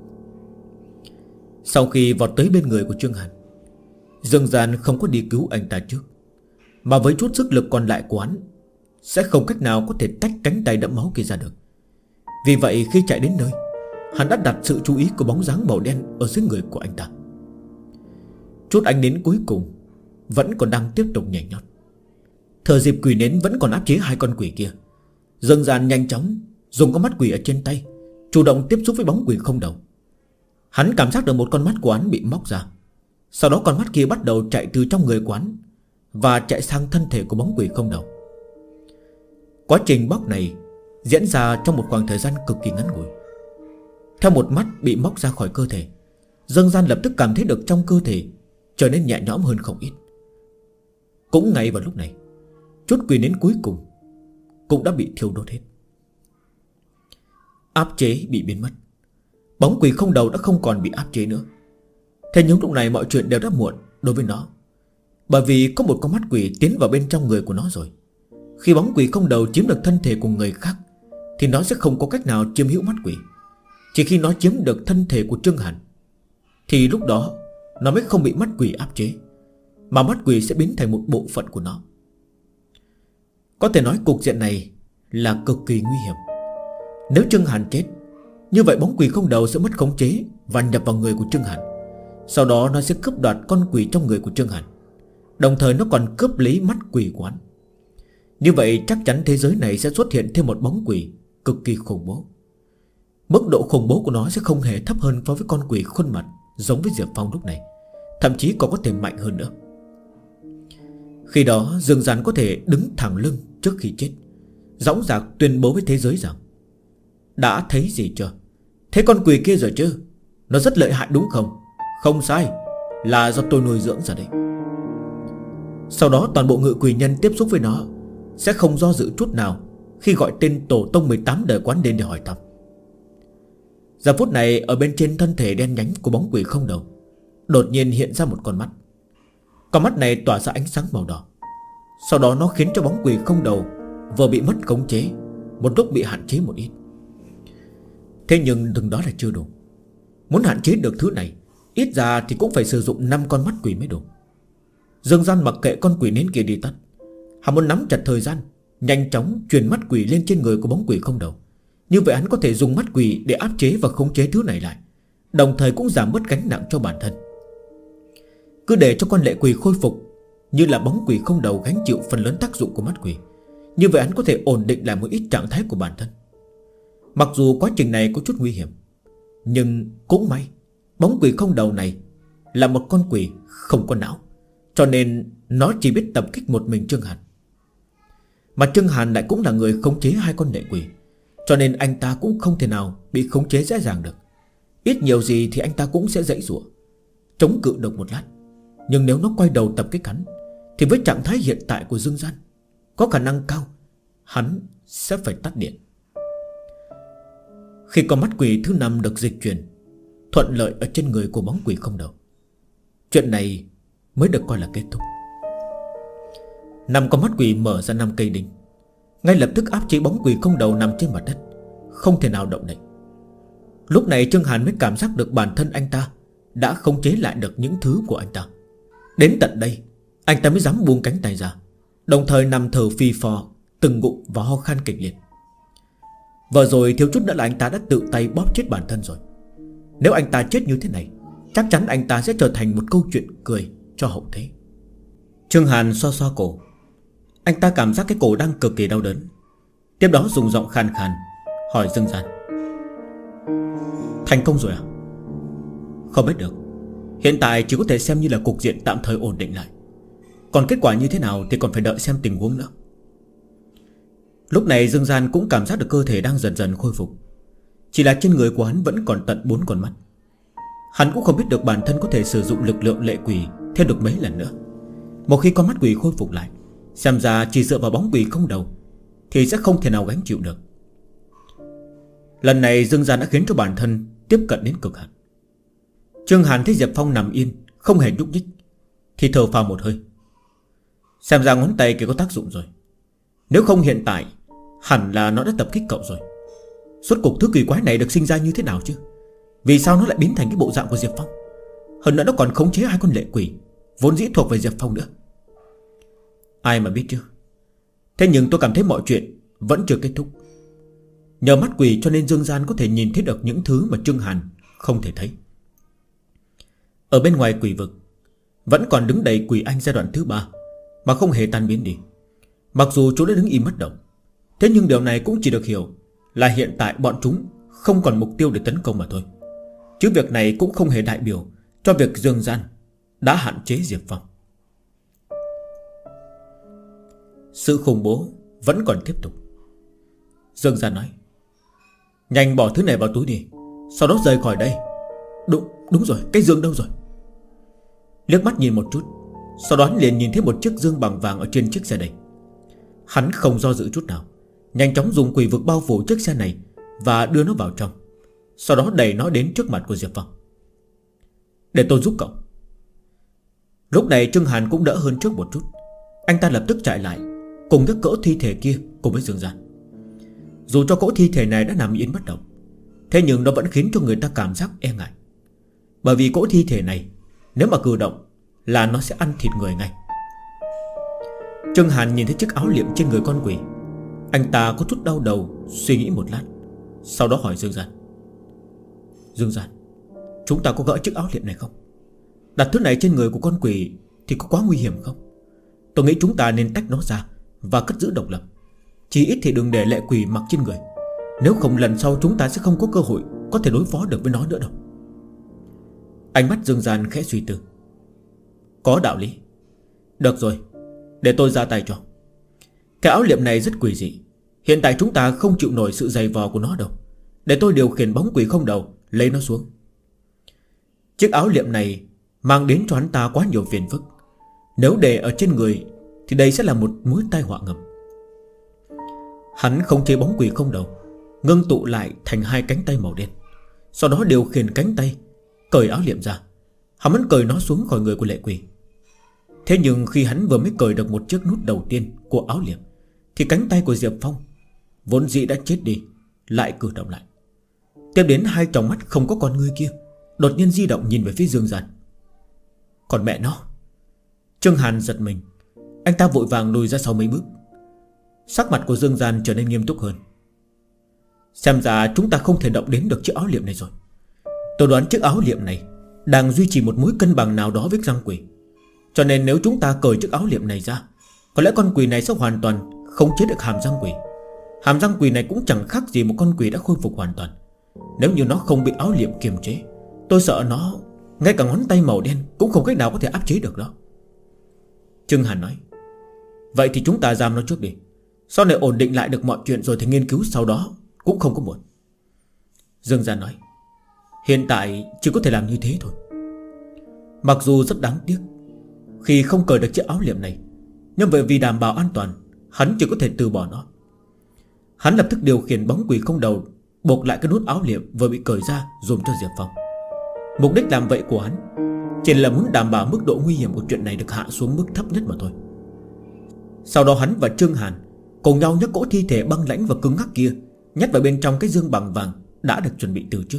Sau khi vọt tới bên người của Trương Hàn, Dương Gian không có đi cứu anh ta trước, mà với chút sức lực còn lại của hắn sẽ không cách nào có thể tách cánh tay đẫm máu kia ra được. Vì vậy khi chạy đến nơi, hắn đã đặt sự chú ý của bóng dáng màu đen ở dưới người của anh ta. Chút ánh nến cuối cùng vẫn còn đang tiếp tục nhảy nhót. Thời dịp quỷ nến vẫn còn áp chế hai con quỷ kia, Dương Gian nhanh chóng dùng con mắt quỷ ở trên tay chủ động tiếp xúc với bóng quỷ không đầu. Hắn cảm giác được một con mắt của hắn bị móc ra. Sau đó con mắt kia bắt đầu chạy từ trong người của hắn và chạy sang thân thể của bóng quỷ không đầu. Quá trình bóc này diễn ra trong một khoảng thời gian cực kỳ ngắn ngủi. Theo một mắt bị móc ra khỏi cơ thể, Dương Gian lập tức cảm thấy được trong cơ thể trở nên nhẹ nhõm hơn không ít. Cũng ngay vào lúc này, chút quỷ nến cuối cùng cũng đã bị thiêu đốt hết. Áp chế bị biến mất, bóng quỷ không đầu đã không còn bị áp chế nữa. Thế nhưng lúc này mọi chuyện đều đã muộn đối với nó, bởi vì có một con mắt quỷ tiến vào bên trong người của nó rồi. Khi bóng quỷ không đầu chiếm được thân thể của người khác thì nó sẽ không có cách nào chiếm hữu mắt quỷ. Chỉ khi nó chiếm được thân thể của Trương Hàn thì lúc đó nó mới không bị mắt quỷ áp chế, mà mắt quỷ sẽ biến thành một bộ phận của nó. Có thể nói cục diện này là cực kỳ nguy hiểm. Nếu Trương Hàn chết, như vậy bóng quỷ không đầu sẽ mất khống chế và nhập vào người của Trương Hàn. Sau đó nó sẽ cướp đoạt con quỷ trong người của Trương Hàn, đồng thời nó còn cướp lấy mắt quỷ của hắn. Như vậy chắc chắn thế giới này sẽ xuất hiện thêm một bóng quỷ cực kỳ khủng bố. Mức độ khủng bố của nó sẽ không hề thấp hơn so với con quỷ khuôn mặt giống với Diệp Phong lúc này, thậm chí còn có thể mạnh hơn nữa. Khi đó Dương Gian có thể đứng thẳng lưng trước khi chết, dõng dạc tuyên bố với thế giới rằng: đã thấy gì chưa? Thấy con quỷ kia rồi chứ? Nó rất lợi hại đúng không? Không sai, là do tôi nuôi dưỡng ra đấy. Sau đó toàn bộ ngự quỷ nhân tiếp xúc với nó sẽ không do dự chút nào khi gọi tên tổ tông 18 đời quán đến để hỏi thăm. Giờ phút này ở bên trên thân thể đen nhánh của bóng quỷ không đầu đột nhiên hiện ra một con mắt. Con mắt này tỏa ra ánh sáng màu đỏ. Sau đó nó khiến cho bóng quỷ không đầu vừa bị mất khống chế, một lúc bị hạn chế một ít. Thế nhưng từng đó là chưa đủ. Muốn hạn chế được thứ này, ít ra thì cũng phải sử dụng 5 con mắt quỷ mới đủ. Dương Gian mặc kệ con quỷ nến kia đi tắt, hắn muốn nắm chặt thời gian, nhanh chóng truyền mắt quỷ lên trên người của bóng quỷ không đầu. Như vậy hắn có thể dùng mắt quỷ để áp chế và khống chế thứ này lại, đồng thời cũng giảm bớt gánh nặng cho bản thân. Cứ để cho con lệ quỷ khôi phục như là bóng quỷ không đầu gánh chịu phần lớn tác dụng của mắt quỷ, như vậy hắn có thể ổn định lại một ít trạng thái của bản thân. Mặc dù quá trình này có chút nguy hiểm, nhưng cũng may bóng quỷ không đầu này là một con quỷ không có não, cho nên nó chỉ biết tập kích một mình Trương Hàn. Mà Trương Hàn lại cũng là người khống chế 2 con lệ quỷ, cho nên anh ta cũng không thể nào bị khống chế dễ dàng được. Ít nhiều gì thì anh ta cũng sẽ giãy giụa, chống cự được một lát. Nhưng nếu nó quay đầu tập kích hắn, thì với trạng thái hiện tại của Dương Gian, có khả năng cao hắn sẽ phải tắt điện. Khi con mắt quỷ thứ 5 được dịch chuyển thuận lợi ở trên người của bóng quỷ không đầu, chuyện này mới được coi là kết thúc. 5 con mắt quỷ mở ra 5 cây đinh, ngay lập tức áp chế bóng quỷ không đầu nằm trên mặt đất, không thể nào động đậy. Lúc này Trương Hàn mới cảm giác được bản thân anh ta đã khống chế lại được những thứ của anh ta. Đến tận đây anh ta mới dám buông cánh tay ra, đồng thời nằm thở phì phò từng ngụm và ho khan kịch liệt. Vừa rồi thiếu chút nữa là anh ta đã tự tay bóp chết bản thân rồi. Nếu anh ta chết như thế này, chắc chắn anh ta sẽ trở thành một câu chuyện cười cho hậu thế. Trương Hàn xoa xoa cổ, anh ta cảm giác cái cổ đang cực kỳ đau đớn. Tiếp đó dùng giọng khàn khàn hỏi Dương Gian: thành công rồi à? Không biết được, hiện tại chỉ có thể xem như là cục diện tạm thời ổn định lại, còn kết quả như thế nào thì còn phải đợi xem tình huống nữa. Lúc này Dương Gian cũng cảm giác được cơ thể đang dần dần khôi phục, chỉ là trên người của hắn vẫn còn tận 4 con mắt. Hắn cũng không biết được bản thân có thể sử dụng lực lượng lệ quỷ thêm được mấy lần nữa. Một khi con mắt quỷ khôi phục lại, xem ra chỉ dựa vào bóng quỷ không đầu thì sẽ không thể nào gánh chịu được. Lần này Dương Gian đã khiến cho bản thân tiếp cận đến cực hạn. Trương Hàn thấy Diệp Phong nằm yên không hề nhúc nhích thì thở phào một hơi. Xem ra ngón tay kia có tác dụng rồi. Nếu không hiện tại hẳn là nó đã tập kích cậu rồi. Rốt cuộc thứ kỳ quái này được sinh ra như thế nào chứ? Vì sao nó lại biến thành cái bộ dạng của Diệp Phong? Hơn nữa nó còn khống chế 2 con lệ quỷ vốn dĩ thuộc về Diệp Phong nữa. Ai mà biết chứ. Thế nhưng tôi cảm thấy mọi chuyện vẫn chưa kết thúc. Nhờ mắt quỷ cho nên Dương Gian có thể nhìn thấy được những thứ mà Trương Hàn không thể thấy. Ở bên ngoài quỷ vực vẫn còn đứng đầy quỷ anh giai đoạn thứ 3 mà không hề tan biến đi. Mặc dù chúng đã đứng im bất động, thế nhưng điều này cũng chỉ được hiểu là hiện tại bọn chúng không còn mục tiêu để tấn công mà thôi. Chứ việc này cũng không hề đại biểu cho việc Dương Gian đã hạn chế Diệp Phong. Sự khủng bố vẫn còn tiếp tục. Dương Gian nói: nhanh bỏ thứ này vào túi đi, sau đó rời khỏi đây. Đúng rồi, cái dương đâu rồi? Liếc mắt nhìn một chút, sau đó hắn liền nhìn thấy một chiếc dương bằng vàng ở trên chiếc xe này. Hắn không do dự chút nào, nhanh chóng dùng quỷ vực bao phủ chiếc xe này và đưa nó vào trong, sau đó đẩy nó đến trước mặt của Diệp Phong. Để tôi giúp cậu. Lúc này Trương Hàn cũng đỡ hơn trước một chút. Anh ta lập tức chạy lại cùng cái cỗ thi thể kia cùng với Dương Gian. Dù cho cỗ thi thể này đã nằm yên bất động, thế nhưng nó vẫn khiến cho người ta cảm giác e ngại. Bởi vì cỗ thi thể này nếu mà cử động là nó sẽ ăn thịt người ngay. Trương Hàn nhìn thấy chiếc áo liệm trên người con quỷ, anh ta có chút đau đầu, suy nghĩ một lát, sau đó hỏi Dương Gian: Dương Gian, chúng ta có gỡ chiếc áo liệm này không? Đặt thứ này trên người của con quỷ thì có quá nguy hiểm không? Tôi nghĩ chúng ta nên tách nó ra và cất giữ độc lập. Chỉ ít thì đừng để lệ quỷ mặc trên người, nếu không lần sau chúng ta sẽ không có cơ hội có thể đối phó được với nó nữa đâu. Ánh mắt Dương Gian khẽ suy tư. Có đạo lý. Được rồi, để tôi ra tay cho. Cái áo liệm này rất quỷ dị, hiện tại chúng ta không chịu nổi sự dày vò của nó đâu. Để tôi điều khiển bóng quỷ không đầu lấy nó xuống. Chiếc áo liệm này mang đến cho hắn ta quá nhiều phiền phức. Nếu để ở trên người thì đây sẽ là một mối tai họa ngầm. Hắn không chế bóng quỷ không đầu, ngưng tụ lại thành 2 cánh tay màu đen, sau đó điều khiển cánh tay cởi áo liệm ra. Hắn muốn cởi nó xuống khỏi người của lệ quỷ. Thế nhưng khi hắn vừa mới cởi được một chiếc nút đầu tiên của áo liệm, thì cánh tay của Diệp Phong vốn dĩ đã chết đi lại cử động lại. Tiếp đến hai tròng mắt không có con ngươi kia đột nhiên di động nhìn về phía Dương Gian. Còn mẹ nó! Trương Hàn giật mình. Anh ta vội vàng lùi ra sau mấy bước. Sắc mặt của Dương Gian trở nên nghiêm túc hơn. Xem ra chúng ta không thể động đến được chiếc áo liệm này rồi. Tôi đoán chiếc áo liệm này đang duy trì một mối cân bằng nào đó với răng quỷ. Cho nên nếu chúng ta cởi chiếc áo liệm này ra, có lẽ con quỷ này sẽ hoàn toàn khống chế được hàm răng quỷ. Hàm răng quỷ này cũng chẳng khác gì một con quỷ đã khôi phục hoàn toàn. Nếu như nó không bị áo liệm kiềm chế, tôi sợ nó ngay cả ngón tay màu đen cũng không cách nào có thể áp chế được đó. Trương Hàn nói. Vậy thì chúng ta giam nó trước đi. Sau này ổn định lại được mọi chuyện rồi thì nghiên cứu sau đó cũng không có muộn. Dương Gian nói. Hiện tại chỉ có thể làm như thế thôi. Mặc dù rất đáng tiếc khi không cởi được chiếc áo liệm này, nhưng vì đảm bảo an toàn, hắn chỉ có thể từ bỏ nó. Hắn lập tức điều khiển bóng quỷ không đầu buộc lại cái nút áo liệm vừa bị cởi ra dùng cho Diệp Phong. Mục đích làm vậy của hắn chỉ là muốn đảm bảo mức độ nguy hiểm của chuyện này được hạ xuống mức thấp nhất mà thôi. Sau đó hắn và Trương Hàn cùng nhau nhấc cỗ thi thể băng lãnh và cứng ngắc kia nhét vào bên trong cái dương bằng vàng đã được chuẩn bị từ trước.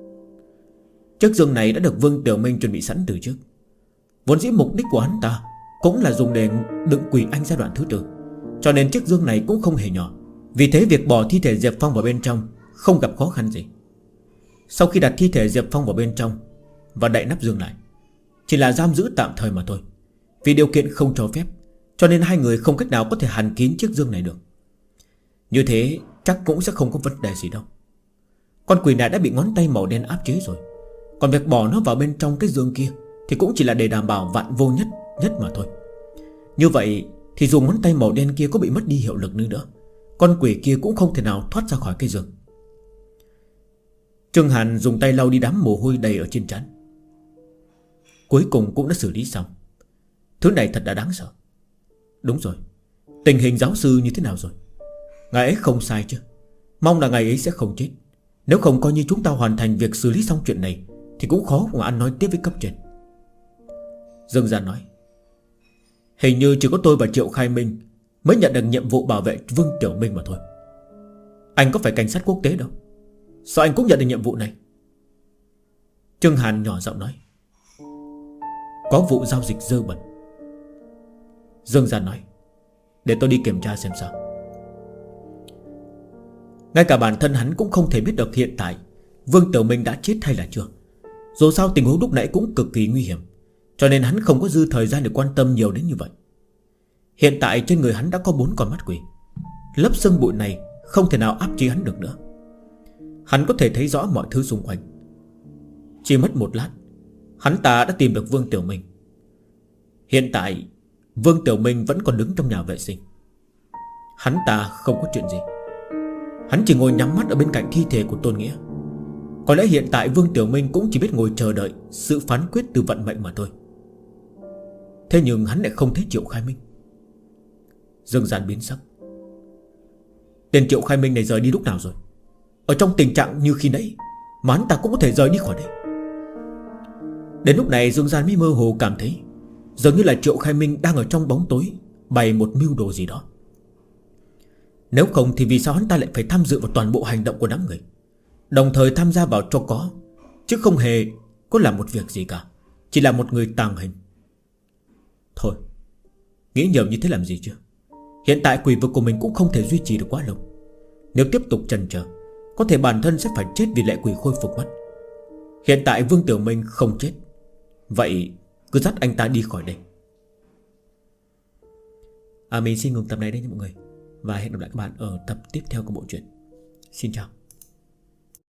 Chiếc dương này đã được Vương Tiểu Minh chuẩn bị sẵn từ trước. Vốn dĩ mục đích của hắn ta cũng là dùng để đựng quỷ anh giai đoạn thứ 4, cho nên chiếc dương này cũng không hề nhỏ. Vì thế việc bỏ thi thể Diệp Phong vào bên trong không gặp khó khăn gì. Sau khi đặt thi thể Diệp Phong vào bên trong và đậy nắp dương lại, chỉ là giam giữ tạm thời mà thôi. Vì điều kiện không cho phép, cho nên hai người không cách nào có thể hàn kín chiếc dương này được. Như thế chắc cũng sẽ không có vấn đề gì đâu. Con quỷ này đã bị ngón tay màu đen áp chế rồi. Còn việc bỏ nó vào bên trong cái dương kia thì cũng chỉ là để đảm bảo vạn vô nhất mà thôi. Như vậy thì dù ngón tay màu đen kia có bị mất đi hiệu lực nữa, con quỷ kia cũng không thể nào thoát ra khỏi cái giường. Trương Hàn dùng tay lau đi đám mồ hôi đầy ở trên trán. Cuối cùng cũng đã xử lý xong. Thứ này thật đã đáng sợ. Đúng rồi, tình hình giáo sư như thế nào rồi? Ngài ấy không sai chứ? Mong là ngài ấy sẽ không chết. Nếu không coi như chúng ta hoàn thành việc xử lý xong chuyện này thì cũng khó mà ăn nói tiếp với cấp trên. Dương Gian nói. Hình như chỉ có tôi và Triệu Khai Minh mới nhận được nhiệm vụ bảo vệ Vương Tiểu Minh mà thôi. Anh có phải cảnh sát quốc tế đâu, sao anh cũng nhận được nhiệm vụ này? Trương Hàn nhỏ giọng nói. Có vụ giao dịch dơ bẩn. Dương Gian nói. Để tôi đi kiểm tra xem sao. Ngay cả bản thân hắn cũng không thể biết được hiện tại Vương Tiểu Minh đã chết hay là chưa. Dù sao tình huống lúc nãy cũng cực kỳ nguy hiểm, cho nên hắn không có dư thời gian để quan tâm nhiều đến như vậy. Hiện tại trên người hắn đã có 4 con mắt quỷ. Lớp sương bụi này không thể nào áp chế hắn được nữa. Hắn có thể thấy rõ mọi thứ xung quanh. Chỉ mất một lát, hắn ta đã tìm được Vương Tiểu Minh. Hiện tại Vương Tiểu Minh vẫn còn đứng trong nhà vệ sinh. Hắn ta không có chuyện gì. Hắn chỉ ngồi nhắm mắt ở bên cạnh thi thể của Tôn Nghĩa. Có lẽ hiện tại Vương Tiểu Minh cũng chỉ biết ngồi chờ đợi sự phán quyết từ vận mệnh mà thôi. Thế nhưng hắn lại không thấy Triệu Khai Minh. Dương Gian biến sắc. Tên Triệu Khai Minh này rời đi lúc nào rồi? Ở trong tình trạng như khi nãy mà hắn ta cũng có thể rời đi khỏi đây. Đến lúc này Dương Gian mới mơ hồ cảm thấy dường như là Triệu Khai Minh đang ở trong bóng tối bày một mưu đồ gì đó. Nếu không thì vì sao hắn ta lại phải tham dự vào toàn bộ hành động của đám người, đồng thời tham gia vào cho có, chứ không hề có làm một việc gì cả, chỉ là một người tàng hình. Thôi, nghĩ nhiều như thế làm gì chứ? Hiện tại quỷ vực của mình cũng không thể duy trì được quá lâu. Nếu tiếp tục chần chờ, có thể bản thân sẽ phải chết vì lệ quỷ khôi phục mất. Hiện tại Vương Tiểu Minh không chết, vậy cứ dắt anh ta đi khỏi đây. Mình xin ngừng tập này đây nha mọi người, và hẹn gặp lại các bạn ở tập tiếp theo của bộ truyện. Xin chào.